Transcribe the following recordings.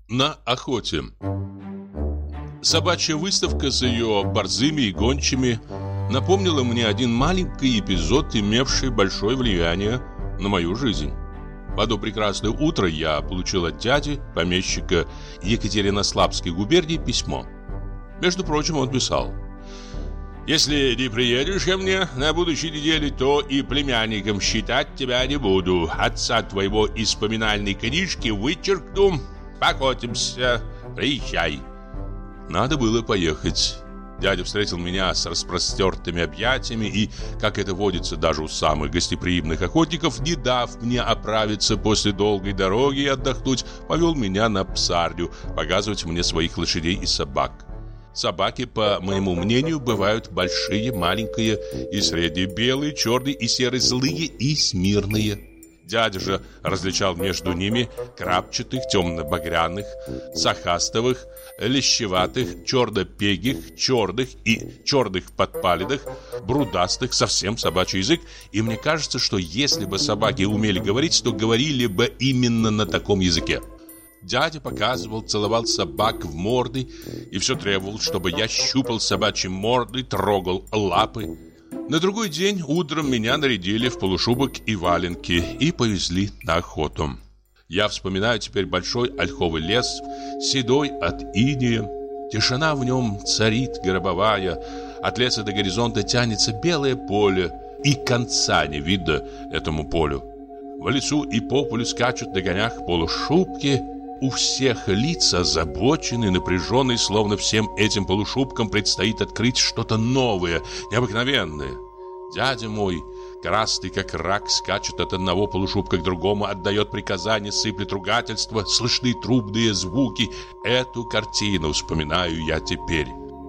на охоте. Собачья выставка с ее борзыми и гончими напомнила мне один маленький эпизод, имевший большое влияние на мою жизнь. В одно прекрасное утро я получил от дяди, помещика Екатеринославской губернии, письмо. Между прочим, он писал: «Если не приедешь ко мне на будущей неделе, то и племянником считать тебя не буду. Отца твоего из поминальной книжки вычеркну. Покотимся. Приезжай». Надо было поехать. Дядя встретил меня с распростертыми объятиями и, как это водится даже у самых гостеприимных охотников, не дав мне оправиться после долгой дороги и отдохнуть, повел меня на псарню показывать мне своих лошадей и собак. Собаки, по моему мнению, бывают большие, маленькие и средние, белые, черные и серые, злые и смирные. Дядя же различал между ними крапчатых, темно-багряных, сахастовых, лещеватых, черно-пегих, черных и черных подпалиных, брудастых, совсем собачий язык. И мне кажется, что если бы собаки умели говорить, то говорили бы именно на таком языке. Дядя показывал, целовал собак в морды и все требовал, чтобы я щупал собачьи морды, трогал лапы. На другой день утром меня нарядили в полушубок и валенки и повезли на охоту. Я вспоминаю теперь большой ольховый лес, седой от инея. Тишина в нем царит гробовая. От леса до горизонта тянется белое поле, и конца не видно этому полю. В лесу и по полю скачут на конях полушубки. У всех лица озабочены, напряженные, словно всем этим полушубкам предстоит открыть что-то новое, необыкновенное. Дядя мой, красный как рак, скачет от одного полушубка к другому, отдает приказания, сыплет ругательства, слышны трубные звуки. Эту картину вспоминаю я теперь.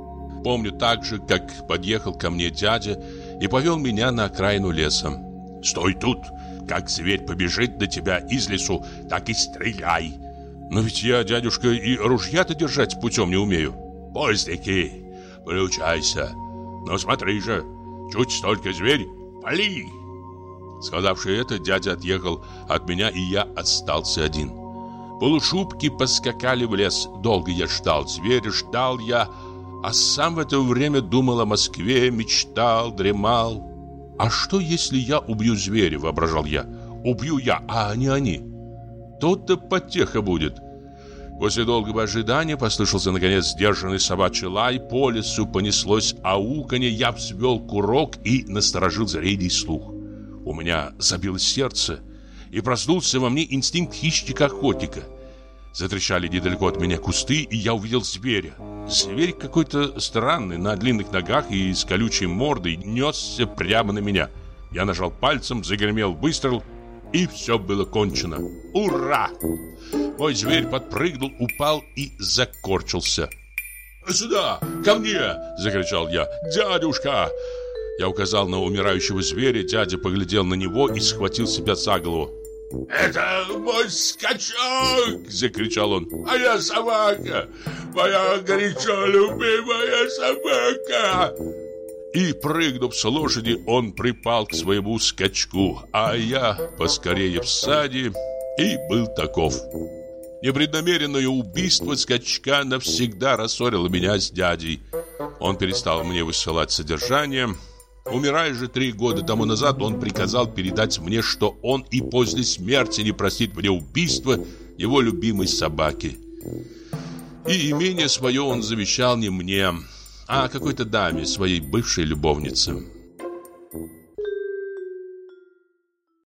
Помню также, как подъехал ко мне дядя и повел меня на окраину леса. «Стой тут! Как зверь побежит до тебя из лесу, так и стреляй!» «Но ведь я, дядюшка, и ружья-то держать путем не умею». «Пустяки! Приучайся! Но смотри же, чуть столько зверь, пали!» Сказавши это, дядя отъехал от меня, и я остался один. Полушубки поскакали в лес. Долго я ждал зверя, ждал я, а сам в это время думал о Москве, мечтал, дремал. «А что, если я убью зверя?» — воображал я. «Убью я, а не они». То-то потеха будет. После долгого ожидания послышался, наконец, сдержанный собачий лай. По лесу понеслось ауканье. Я взвел курок и насторожил зрение и слух. У меня забилось сердце, и проснулся во мне инстинкт хищника-охотника. Затрещали недалеко от меня кусты, и я увидел зверя. Зверь какой-то странный, на длинных ногах и с колючей мордой, несся прямо на меня. Я нажал пальцем, загремел выстрел, и все было кончено. Ура! Мой зверь подпрыгнул, упал и закорчился. «Сюда! Ко мне!» — закричал я. «Дядюшка!» Я указал на умирающего зверя. Дядя поглядел на него и схватил себя за голову. «Это мой скачок!» — закричал он. «Моя собака! Моя горячо любимая собака!» И, прыгнув с лошади, он припал к своему скачку, а я поскорее в саде и был таков. Непреднамеренное убийство скачка навсегда рассорило меня с дядей. Он перестал мне высылать содержание. Умирая же 3 года тому назад, он приказал передать мне, что он и после смерти не простит мне убийства его любимой собаки. И имение свое он завещал не мне, а какой-то даме, своей бывшей любовнице.